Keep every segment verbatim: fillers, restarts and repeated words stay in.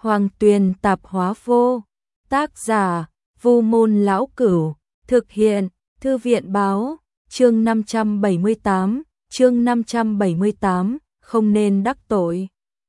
Hoàng Tuyền Tạp Hóa Vô. Tác giả: Vu Môn Lão Cửu. Thực hiện: Thư viện Báo. Chương năm trăm bảy mươi tám, chương năm trăm bảy mươi tám, không nên đắc tội.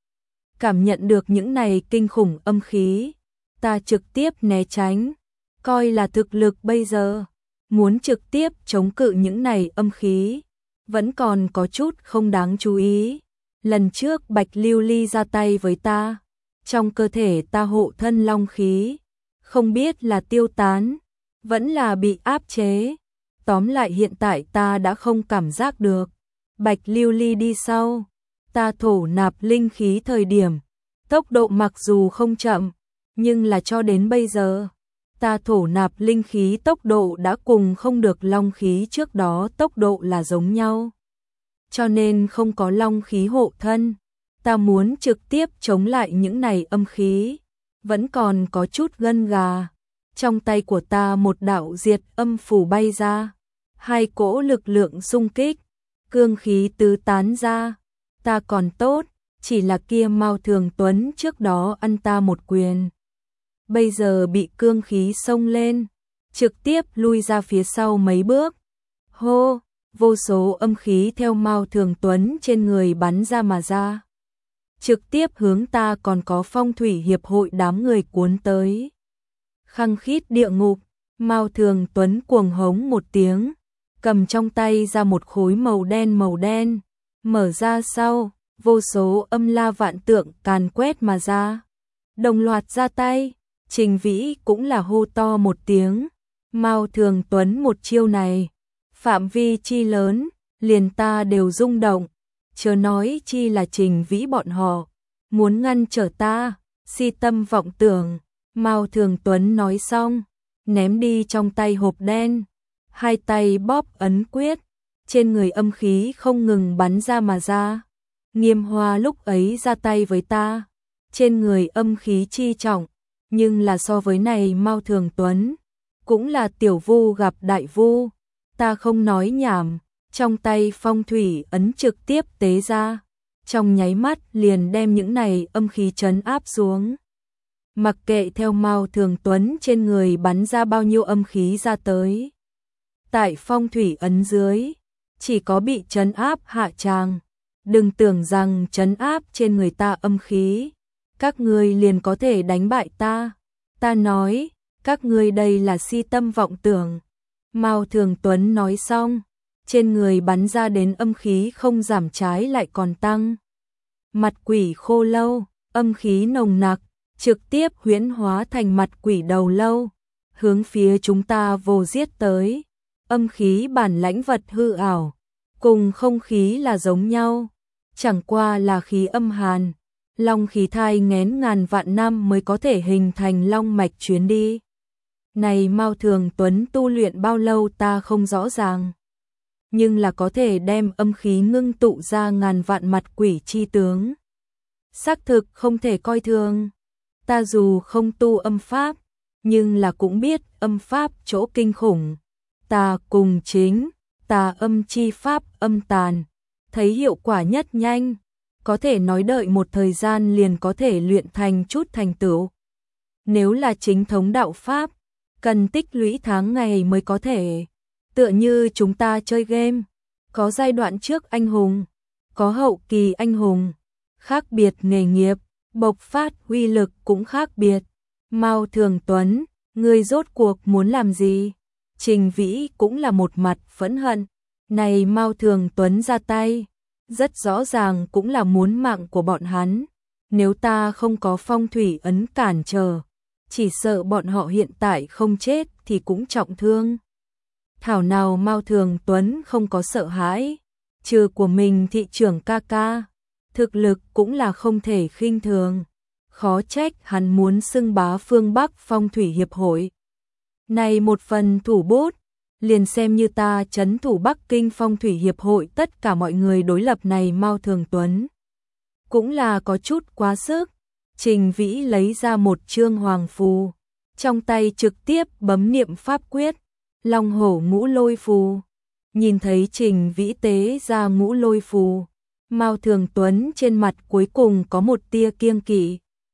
Cảm nhận được những này kinh khủng âm khí, ta trực tiếp né tránh, coi là thực lực bây giờ, muốn trực tiếp chống cự những này âm khí, vẫn còn có chút không đáng chú ý. Lần trước Bạch Lưu Ly ra tay với ta, trong cơ thể ta hộ thân long khí, không biết là tiêu tán, vẫn là bị áp chế. Tóm lại hiện tại ta đã không cảm giác được. Bạch Lưu Ly đi sau, ta thổ nạp linh khí thời điểm, tốc độ mặc dù không chậm, nhưng là cho đến bây giờ, ta thổ nạp linh khí tốc độ đã cùng không được long khí trước đó tốc độ là giống nhau. Cho nên không có long khí hộ thân, ta muốn trực tiếp chống lại những này âm khí, vẫn còn có chút gân gà. Trong tay của ta một đạo diệt âm phù bay ra, hai cỗ lực lượng xung kích, cương khí tứ tán ra. Ta còn tốt, chỉ là kia Mao Thường Tuấn trước đó ăn ta một quyền, bây giờ bị cương khí xông lên, trực tiếp lui ra phía sau mấy bước. Hô, vô số âm khí theo Mao Thường Tuấn trên người bắn ra mà ra, trực tiếp hướng ta còn có Phong Thủy Hiệp hội đám người cuốn tới. Khăng khít địa ngục, Mao Thường Tuấn cuồng hống một tiếng, cầm trong tay ra một khối màu đen màu đen, mở ra sau, vô số âm la vạn tượng càn quét mà ra, đồng loạt ra tay. Trình Vĩ cũng là hô to một tiếng, Mao Thường Tuấn một chiêu này, phạm vi chi lớn, liền ta đều rung động, chớ nói chi là Trình Vĩ bọn họ, muốn ngăn trở ta, si tâm vọng tưởng. Mao Thường Tuấn nói xong, ném đi trong tay hộp đen, hai tay bóp ấn quyết, trên người âm khí không ngừng bắn ra mà ra. Nghiêm Hoa lúc ấy ra tay với ta, trên người âm khí chi trọng, nhưng là so với này Mao Thường Tuấn, cũng là tiểu vu gặp đại vu, ta không nói nhảm, trong tay phong thủy ấn trực tiếp tế ra, trong nháy mắt liền đem những này âm khí trấn áp xuống. Mặc kệ theo Mao Thường Tuấn trên người bắn ra bao nhiêu âm khí ra tới, tại phong thủy ấn dưới, chỉ có bị trấn áp hạ tràng. Đừng tưởng rằng trấn áp trên người ta âm khí, các ngươi liền có thể đánh bại ta. Ta nói, các ngươi đây là si tâm vọng tưởng. Mao Thường Tuấn nói xong, trên người bắn ra đến âm khí không giảm trái lại còn tăng. Mặt quỷ khô lâu, âm khí nồng nặc, trực tiếp huyễn hóa thành mặt quỷ đầu lâu, hướng phía chúng ta vồ giết tới. Âm khí bản lãnh vật hư ảo, cùng không khí là giống nhau, chẳng qua là khí âm hàn, long khí thai nghén ngàn vạn năm mới có thể hình thành long mạch chuyến đi. Này Mao Thường Tuấn tu luyện bao lâu ta không rõ ràng, nhưng là có thể đem âm khí ngưng tụ ra ngàn vạn mặt quỷ chi tướng, xác thực không thể coi thường. Ta dù không tu âm pháp, nhưng là cũng biết âm pháp chỗ kinh khủng. Ta cùng chính, ta âm chi pháp âm tàn, thấy hiệu quả nhất nhanh, có thể nói đợi một thời gian liền có thể luyện thành chút thành tựu. Nếu là chính thống đạo pháp, cần tích lũy tháng ngày mới có thể. Tựa như chúng ta chơi game, có giai đoạn trước anh hùng, có hậu kỳ anh hùng, khác biệt nghề nghiệp, bộc phát uy lực cũng khác biệt. Mao Thường Tuấn, ngươi rốt cuộc muốn làm gì? Trình Vĩ cũng là một mặt phẫn hận. Này Mao Thường Tuấn ra tay, rất rõ ràng cũng là muốn mạng của bọn hắn. Nếu ta không có phong thủy ấn cản trở, chỉ sợ bọn họ hiện tại không chết thì cũng trọng thương. Thảo nào Mao Thường Tuấn không có sợ hãi, trừ của mình thị trưởng ca ca, thực lực cũng là không thể khinh thường. Khó trách hắn muốn xưng bá phương Bắc Phong Thủy Hiệp hội. Này một phần thủ bút, liền xem như ta trấn thủ Bắc Kinh Phong Thủy Hiệp hội tất cả mọi người đối lập này Mao Thường Tuấn. Cũng là có chút quá sức. Trình Vĩ lấy ra một chương hoàng phù, trong tay trực tiếp bấm niệm pháp quyết, long hổ ngũ lôi phù. Nhìn thấy Trình Vĩ tế ra ngũ lôi phù, Mao Thường Tuấn trên mặt cuối cùng có một tia kiêng kỵ.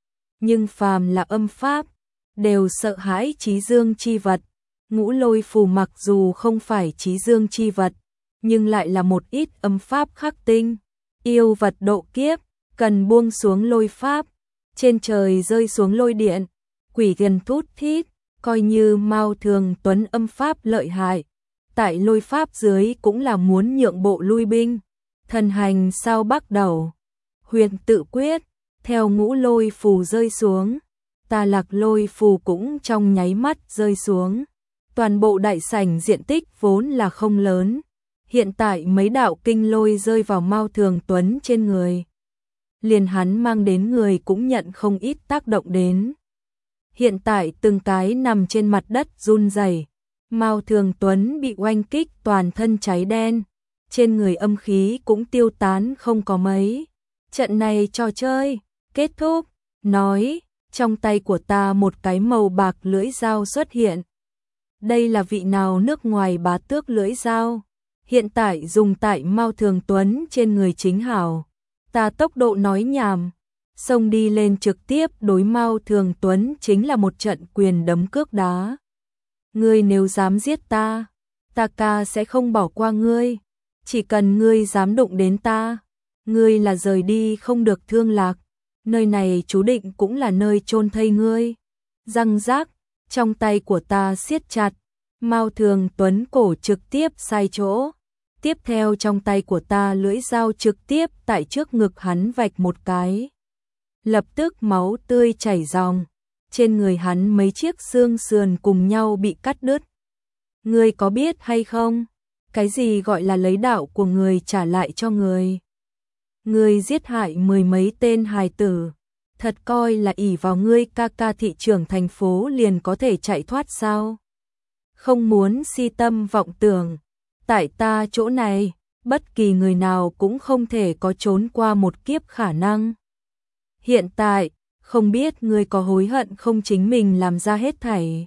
nhưng phàm là âm pháp, đều sợ hãi trí dương chi vật. Ngũ lôi phù mặc dù không phải trí dương chi vật, nhưng lại là một ít âm pháp khắc tinh. Yêu vật độ kiếp, cần buông xuống lôi pháp, trên trời rơi xuống lôi điện, quỷ gần thút thít, coi như Mao Thường Tuấn âm pháp lợi hại. Tại lôi pháp dưới cũng là muốn nhượng bộ lui binh. Thần hành sao bắt đầu, huyền tự quyết, theo ngũ lôi phù rơi xuống, tà lạc lôi phù cũng trong nháy mắt rơi xuống. Toàn bộ đại sảnh diện tích vốn là không lớn, hiện tại mấy đạo kinh lôi rơi vào Mao Thường Tuấn trên người. Liền hắn mang đến người cũng nhận không ít tác động đến. Hiện tại từng cái nằm trên mặt đất run rẩy. Mao Thường Tuấn bị oanh kích toàn thân cháy đen, trên người âm khí cũng tiêu tán không có mấy. Trận này trò chơi kết thúc, nói, trong tay của ta một cái màu bạc lưỡi dao xuất hiện. Đây là vị nào nước ngoài bá tước lưỡi dao, hiện tại dùng tại Mao Thường Tuấn trên người chính hảo. Ta tốc độ nói nhảm, xông đi lên trực tiếp đối Mao Thường Tuấn chính là một trận quyền đấm cước đá. Ngươi nếu dám giết ta, ta ca sẽ không bỏ qua ngươi. Chỉ cần ngươi dám đụng đến ta, ngươi là rời đi không được thương lạc. Nơi này chú định cũng là nơi chôn thây ngươi. Răng rác, trong tay của ta siết chặt, Mao Thường Tuấn cổ trực tiếp sai chỗ. Tiếp theo trong tay của ta lưỡi dao trực tiếp tại trước ngực hắn vạch một cái. Lập tức máu tươi chảy ròng, trên người hắn mấy chiếc xương sườn cùng nhau bị cắt đứt. Ngươi có biết hay không, cái gì gọi là lấy đạo của người trả lại cho người? Ngươi giết hại mười mấy tên hài tử, thật coi là ỷ vào ngươi ca ca thị trưởng thành phố liền có thể chạy thoát sao? Không muốn si tâm vọng tưởng, tại ta chỗ này, bất kỳ người nào cũng không thể có trốn qua một kiếp khả năng. Hiện tại, không biết ngươi có hối hận không chính mình làm ra hết thảy.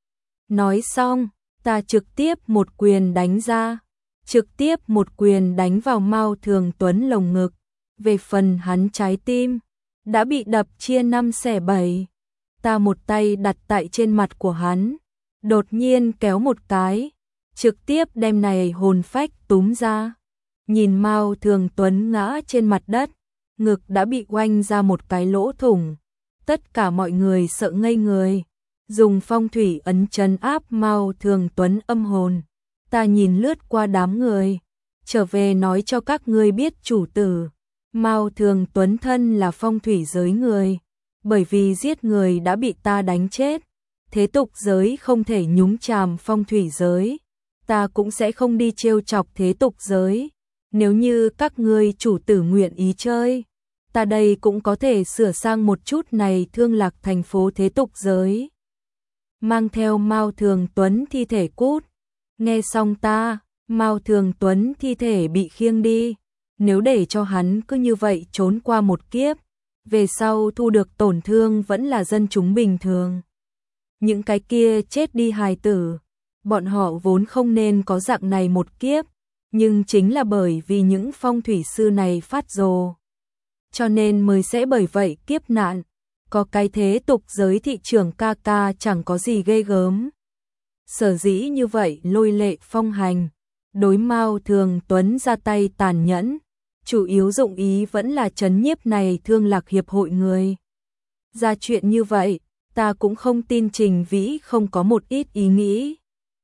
Nói xong, ta trực tiếp một quyền đánh ra, trực tiếp một quyền đánh vào Mao Thường Tuấn lồng ngực. Về phần hắn trái tim, đã bị đập chia năm xẻ bảy. Ta một tay đặt tại trên mặt của hắn, đột nhiên kéo một cái, trực tiếp đem này hồn phách túm ra. Nhìn Mao Thường Tuấn ngã trên mặt đất, ngực đã bị oanh ra một cái lỗ thủng. Tất cả mọi người sợ ngây người, dùng phong thủy ấn trấn áp Mao Thường Tuấn âm hồn. Ta nhìn lướt qua đám người, trở về nói cho các ngươi biết chủ tử. Mao Thường Tuấn thân là phong thủy giới người, bởi vì giết người đã bị ta đánh chết. Thế tục giới không thể nhúng chàm phong thủy giới, ta cũng sẽ không đi trêu chọc thế tục giới. Nếu như các ngươi chủ tử nguyện ý chơi, ta đây cũng có thể sửa sang một chút này thương lạc thành phố thế tục giới. Mang theo Mao Thường Tuấn thi thể cút. Nghe xong ta, Mao Thường Tuấn thi thể bị khiêng đi. Nếu để cho hắn cứ như vậy trốn qua một kiếp, về sau thu được tổn thương vẫn là dân chúng bình thường. Những cái kia chết đi hài tử, bọn họ vốn không nên có dạng này một kiếp, nhưng chính là bởi vì những phong thủy sư này phát rồ, cho nên mới sẽ bởi vậy kiếp nạn. Có cái thế tục giới thị trường ca ca chẳng có gì ghê gớm. Sở dĩ như vậy lôi lệ phong hành, đối Mao Thường Tuấn ra tay tàn nhẫn, chủ yếu dụng ý vẫn là trấn nhiếp này thương lạc hiệp hội người. Ra chuyện như vậy, ta cũng không tin Trình Vĩ không có một ít ý nghĩ.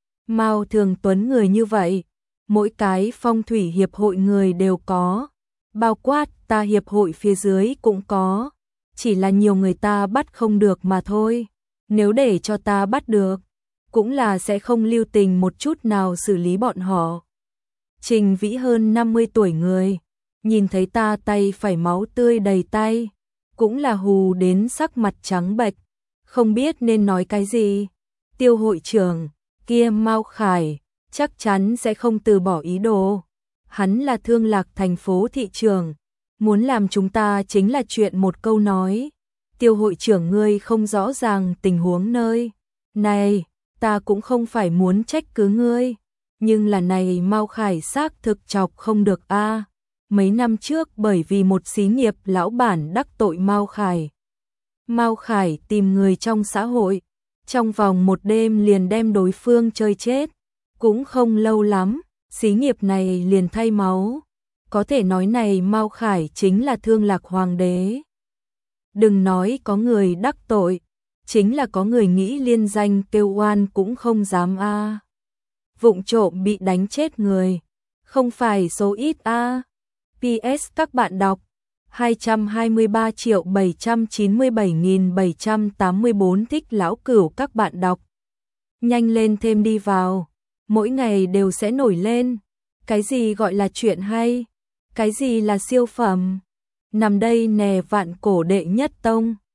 Mao Thường Tuấn người như vậy, mỗi cái phong thủy hiệp hội người đều có, bao quát ta hiệp hội phía dưới cũng có, chỉ là nhiều người ta bắt không được mà thôi. Nếu để cho ta bắt được, cũng là sẽ không lưu tình một chút nào xử lý bọn họ. Trình Vĩ hơn năm mươi tuổi người, nhìn thấy ta tay phải máu tươi đầy tay, cũng là hù đến sắc mặt trắng bệch, không biết nên nói cái gì. Tiêu hội trưởng, kia Mao Khải, chắc chắn sẽ không từ bỏ ý đồ. Hắn là thương lạc thành phố thị trường, muốn làm chúng ta chính là chuyện một câu nói. Tiêu hội trưởng ngươi không rõ ràng tình huống nơi này, ta cũng không phải muốn trách cứ ngươi, nhưng là này Mao Khải xác thực chọc không được a. Mấy năm trước bởi vì một xí nghiệp lão bản đắc tội Mao Khải, Mao Khải tìm người trong xã hội, trong vòng một đêm liền đem đối phương chơi chết, cũng không lâu lắm, xí nghiệp này liền thay máu. Có thể nói này Mao Khải chính là Thương Lạc Hoàng đế. Đừng nói có người đắc tội, chính là có người nghĩ liên danh kêu oan cũng không dám a. À. Vụng trộm bị đánh chết người, không phải số ít a. À. pê ét các bạn đọc hai trăm hai mươi ba triệu bảy trăm chín mươi bảy nghìn bảy trăm tám mươi tư thích lão cửu các bạn đọc. Nhanh lên thêm đi vào, mỗi ngày đều sẽ nổi lên. Cái gì gọi là chuyện hay? Cái gì là siêu phẩm? Nằm đây nè vạn cổ đệ nhất tông.